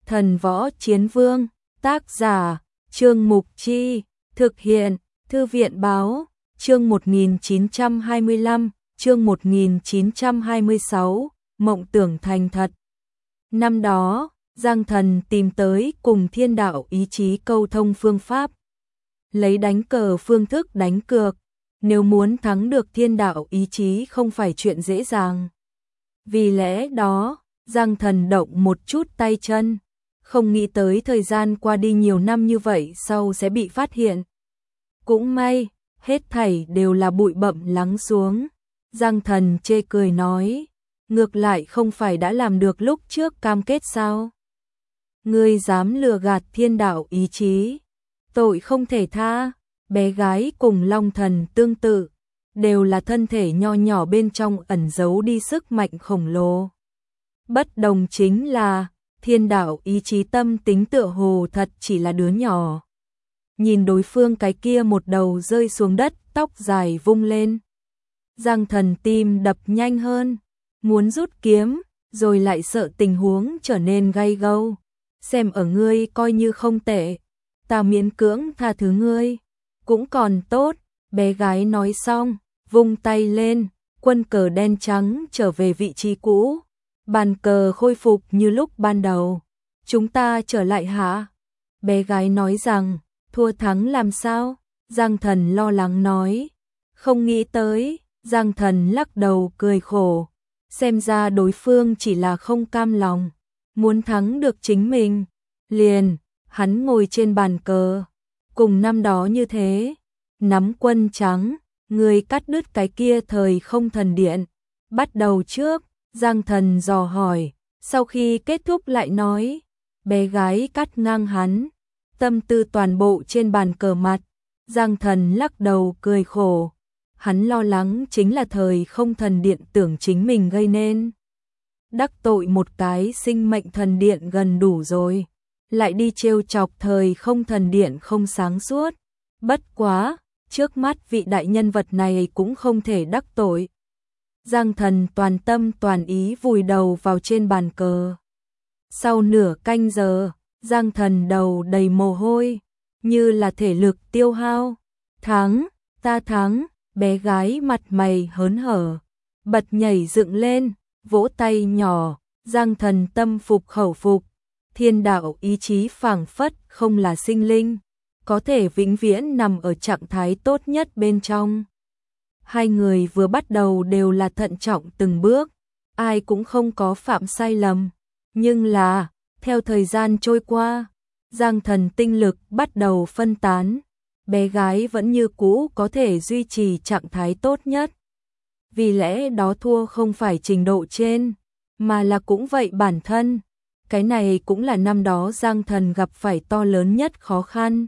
Thần Võ Chiến Vương, tác giả, Trương Mục Chi, thực hiện, Thư viện Báo, chương 1925, chương 1926, mộng tưởng thành thật. Năm đó, Giang Thần tìm tới cùng thiên đạo ý chí câu thông phương pháp. Lấy đánh cờ phương thức đánh cược, nếu muốn thắng được thiên đạo ý chí không phải chuyện dễ dàng. Vì lẽ đó, Giang Thần động một chút tay chân, không nghĩ tới thời gian qua đi nhiều năm như vậy sau sẽ bị phát hiện. Cũng may, hết thảy đều là bụi bặm lắng xuống. Giang Thần chê cười nói, ngược lại không phải đã làm được lúc trước cam kết sao? Ngươi dám lừa gạt thiên đạo ý chí, tội không thể tha. Bé gái cùng Long Thần tương tự, đều là thân thể nho nhỏ bên trong ẩn giấu đi sức mạnh khổng lồ. Bất đồng chính là, thiên đạo ý chí tâm tính tựa hồ thật chỉ là đứa nhỏ. Nhìn đối phương cái kia một đầu rơi xuống đất, tóc dài vung lên. Giang Thần tim đập nhanh hơn, muốn rút kiếm, rồi lại sợ tình huống trở nên gay gâu. Xem ở ngươi coi như không tệ, ta miễn cưỡng tha thứ ngươi, cũng còn tốt. Bé gái nói xong, vung tay lên, quân cờ đen trắng trở về vị trí cũ. Bàn cờ khôi phục như lúc ban đầu. Chúng ta trở lại hả? Bé gái nói rằng, thua thắng làm sao? Giang Thần lo lắng nói. Không nghĩ tới. Giang Thần lắc đầu cười khổ. Xem ra đối phương chỉ là không cam lòng, muốn thắng được chính mình. Liền, hắn ngồi trên bàn cờ, cùng năm đó như thế, nắm quân trắng, người cắt đứt cái kia thời không thần điện. Bắt đầu trước, Giang Thần dò hỏi, sau khi kết thúc lại nói, bé gái cắt ngang hắn, tâm tư toàn bộ trên bàn cờ mặt. Giang Thần lắc đầu cười khổ, hắn lo lắng chính là thời không thần điện tưởng chính mình gây nên. Đắc tội một cái sinh mệnh thần điện gần đủ rồi, lại đi trêu chọc thời không thần điện không sáng suốt. Bất quá, trước mắt vị đại nhân vật này cũng không thể đắc tội. Giang Thần toàn tâm toàn ý vùi đầu vào trên bàn cờ. Sau nửa canh giờ, Giang Thần đầu đầy mồ hôi, như là thể lực tiêu hao. Thắng, ta thắng. Bé gái mặt mày hớn hở, bật nhảy dựng lên, vỗ tay nhỏ. Giang Thần tâm phục khẩu phục. Thiên đạo ý chí phảng phất không là sinh linh, có thể vĩnh viễn nằm ở trạng thái tốt nhất bên trong. Hai người vừa bắt đầu đều là thận trọng từng bước, ai cũng không có phạm sai lầm. Nhưng là, theo thời gian trôi qua, Giang Thần tinh lực bắt đầu phân tán. Bé gái vẫn như cũ có thể duy trì trạng thái tốt nhất. Vì lẽ đó thua không phải trình độ trên, mà là cũng vậy bản thân. Cái này cũng là năm đó Giang Thần gặp phải to lớn nhất khó khăn.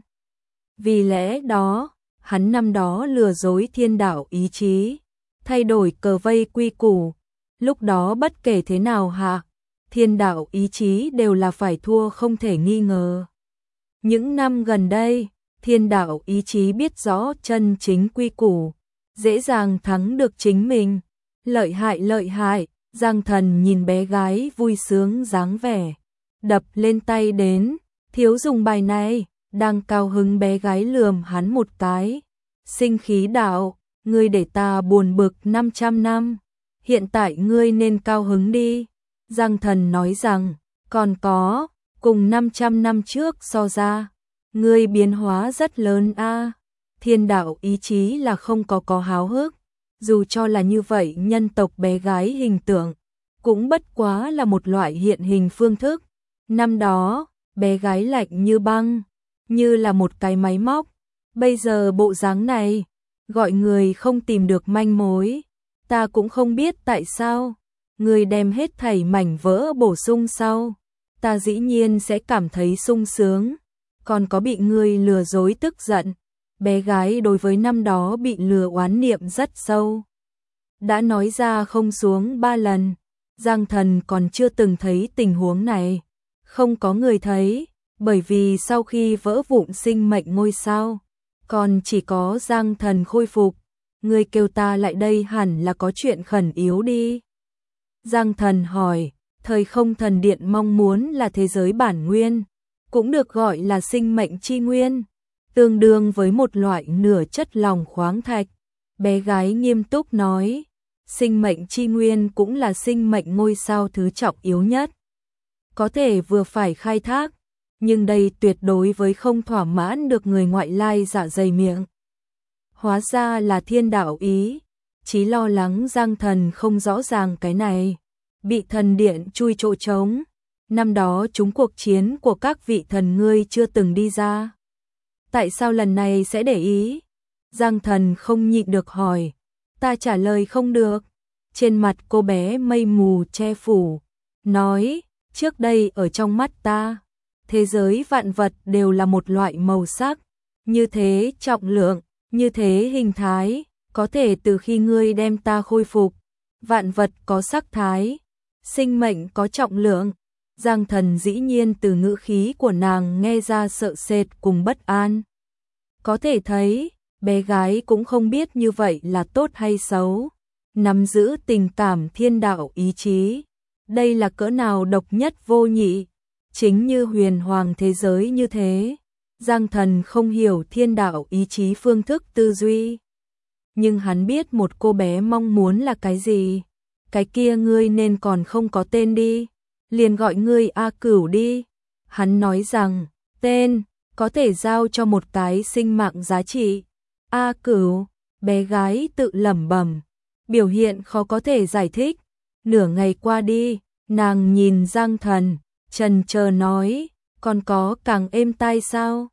Vì lẽ đó, hắn năm đó lừa dối thiên đạo ý chí, thay đổi cờ vây quy củ. Lúc đó bất kể thế nào hạ, thiên đạo ý chí đều là phải thua không thể nghi ngờ. Những năm gần đây, thiên đạo ý chí biết rõ chân chính quy củ, dễ dàng thắng được chính mình. Lợi hại lợi hại. Giang Thần nhìn bé gái vui sướng dáng vẻ, đập lên tay đến, thiếu dùng bài này. Đang cao hứng bé gái lườm hắn một cái. Sinh khí đạo, ngươi để ta buồn bực 500 năm, hiện tại ngươi nên cao hứng đi. Giang Thần nói rằng, còn có, cùng 500 năm trước so ra, ngươi biến hóa rất lớn a. Thiên đạo ý chí là không có háo hức. Dù cho là như vậy, nhân tộc bé gái hình tượng cũng bất quá là một loại hiện hình phương thức. Năm đó, bé gái lạnh như băng, như là một cái máy móc. Bây giờ bộ dáng này, gọi người không tìm được manh mối. Ta cũng không biết tại sao, người đem hết thảy mảnh vỡ bổ sung sau, ta dĩ nhiên sẽ cảm thấy sung sướng. Còn có bị người lừa dối tức giận. Bé gái đối với năm đó bị lừa oán niệm rất sâu, đã nói ra không xuống 3 lần. Giang Thần còn chưa từng thấy tình huống này, không có người thấy, bởi vì sau khi vỡ vụn sinh mệnh ngôi sao, còn chỉ có Giang Thần khôi phục. Người kêu ta lại đây hẳn là có chuyện khẩn yếu đi. Giang Thần hỏi, Thời không thần điện mong muốn là thế giới bản nguyên, cũng được gọi là sinh mệnh chi nguyên, tương đương với một loại nửa chất lỏng khoáng thạch. Bé gái nghiêm túc nói, sinh mệnh chi nguyên cũng là sinh mệnh ngôi sao thứ trọng yếu nhất. Có thể vừa phải khai thác, nhưng đây tuyệt đối với không thỏa mãn được người ngoại lai dạ dày miệng. Hóa ra là thiên đạo ý, Chí lo lắng Giang Thần không rõ ràng cái này. Bị thần điện chui chỗ trống, năm đó chúng cuộc chiến của các vị thần ngươi chưa từng đi ra. Tại sao lần này sẽ để ý? Giang Thần không nhịn được hỏi, ta trả lời không được. Trên mặt cô bé mây mù che phủ, nói, trước đây ở trong mắt ta, thế giới vạn vật đều là một loại màu sắc, như thế trọng lượng, như thế hình thái, có thể từ khi ngươi đem ta khôi phục, vạn vật có sắc thái, sinh mệnh có trọng lượng. Giang Thần dĩ nhiên từ ngữ khí của nàng nghe ra sợ sệt cùng bất an. Có thể thấy, bé gái cũng không biết như vậy là tốt hay xấu. Nắm giữ tình cảm thiên đạo ý chí, đây là cỡ nào độc nhất vô nhị. Chính như huyền hoàng thế giới như thế, Giang Thần không hiểu thiên đạo ý chí phương thức tư duy. Nhưng hắn biết một cô bé mong muốn là cái gì. Cái kia ngươi nên còn không có tên đi, liền gọi ngươi A Cửu đi. Hắn nói rằng, tên có thể giao cho một cái sinh mạng giá trị. A Cửu, bé gái tự lẩm bẩm, biểu hiện khó có thể giải thích. Nửa ngày qua đi, nàng nhìn Giang Thần, chần chờ nói, còn có càng êm tai sao?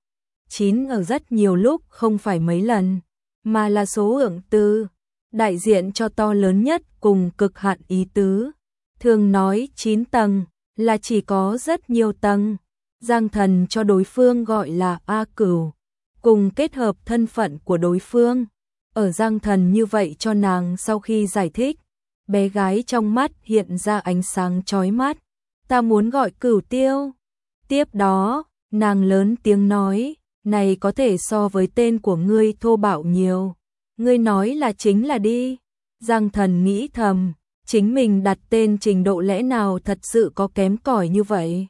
9 ở rất nhiều lúc không phải mấy lần, mà là số ưởng từ, đại diện cho to lớn nhất cùng cực hạn ý tứ. Thường nói 9 tầng, là chỉ có rất nhiều tầng. Giang Thần cho đối phương gọi là A Cửu, cùng kết hợp thân phận của đối phương. Ở Giang Thần như vậy cho nàng sau khi giải thích, bé gái trong mắt hiện ra ánh sáng chói mắt. Ta muốn gọi Cửu Tiêu. Tiếp đó, nàng lớn tiếng nói, này có thể so với tên của ngươi thô bạo nhiều. Ngươi nói là chính là đi. Giang Thần nghĩ thầm, chính mình đặt tên trình độ lẽ nào thật sự có kém cỏi như vậy.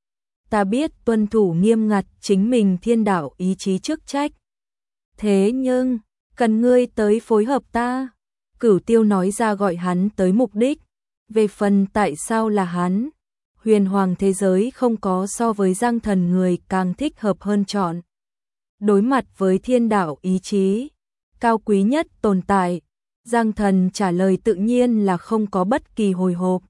Ta biết tuân thủ nghiêm ngặt chính mình thiên đạo ý chí chức trách. Thế nhưng, cần ngươi tới phối hợp ta. Cửu Tiêu nói ra gọi hắn tới mục đích. Về phần tại sao là hắn, huyền hoàng thế giới không có so với Giang Thần người càng thích hợp hơn chọn. Đối mặt với thiên đạo ý chí, cao quý nhất tồn tại, Giang Thần trả lời tự nhiên là không có bất kỳ hồi hộp.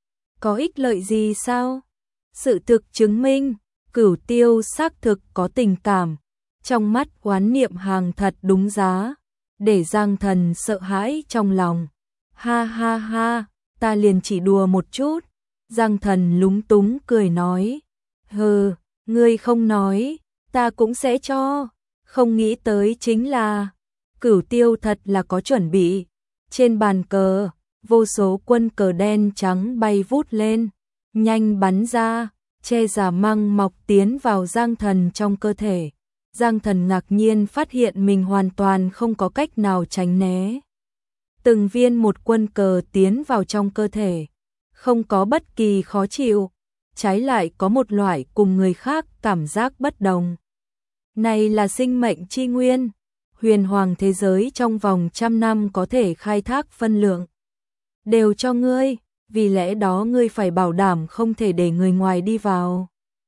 Có ích lợi gì sao? Sự thực chứng minh, Cửu Tiêu xác thực có tình cảm, trong mắt oán niệm hàng thật đúng giá, để Giang Thần sợ hãi trong lòng. Ha ha ha, ta liền chỉ đùa một chút. Giang Thần lúng túng cười nói, hừ, ngươi không nói, ta cũng sẽ cho. Không nghĩ tới chính là, Cửu Tiêu thật là có chuẩn bị. Trên bàn cờ, vô số quân cờ đen trắng bay vút lên, nhanh bắn ra, che giả măng mọc tiến vào Giang Thần trong cơ thể. Giang Thần ngạc nhiên phát hiện mình hoàn toàn không có cách nào tránh né. Từng viên một quân cờ tiến vào trong cơ thể, không có bất kỳ khó chịu, trái lại có một loại cùng người khác cảm giác bất đồng. Này là sinh mệnh chi nguyên, huyền hoàng thế giới trong vòng 100 năm có thể khai thác phân lượng. Đều cho ngươi, vì lẽ đó ngươi phải bảo đảm không thể để người ngoài đi vào.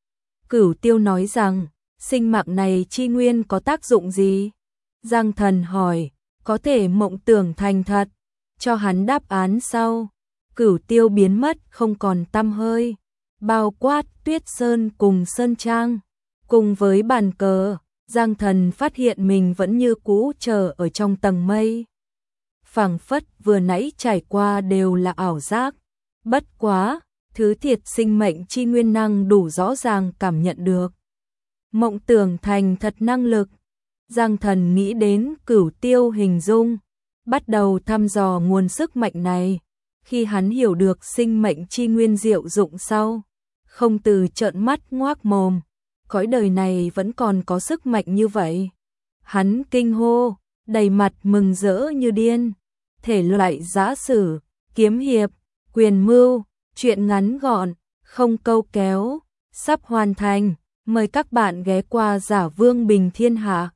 Cửu Tiêu nói rằng, sinh mạng này chi nguyên có tác dụng gì? Giang Thần hỏi, có thể mộng tưởng thành thật, cho hắn đáp án sau. Cửu Tiêu biến mất không còn tăm hơi, bao quát Tuyết Sơn cùng Sơn Trang, cùng với bàn cờ. Giang Thần phát hiện mình vẫn như cũ chờ ở trong tầng mây. Phảng phất vừa nãy trải qua đều là ảo giác. Bất quá, thứ thiệt sinh mệnh chi nguyên năng đủ rõ ràng cảm nhận được. Mộng tưởng thành thật năng lực. Giang Thần nghĩ đến Cửu Tiêu hình dung, bắt đầu thăm dò nguồn sức mạnh này. Khi hắn hiểu được sinh mệnh chi nguyên diệu dụng sau, không từ trợn mắt ngoác mồm. Cõi đời này vẫn còn có sức mạnh như vậy. Hắn kinh hô, đầy mặt mừng rỡ như điên. Thể loại giã sử, kiếm hiệp, quyền mưu, Chuyện ngắn gọn, không câu kéo, sắp hoàn thành. Mời các bạn ghé qua Giả Vương Bình Thiên Hạ.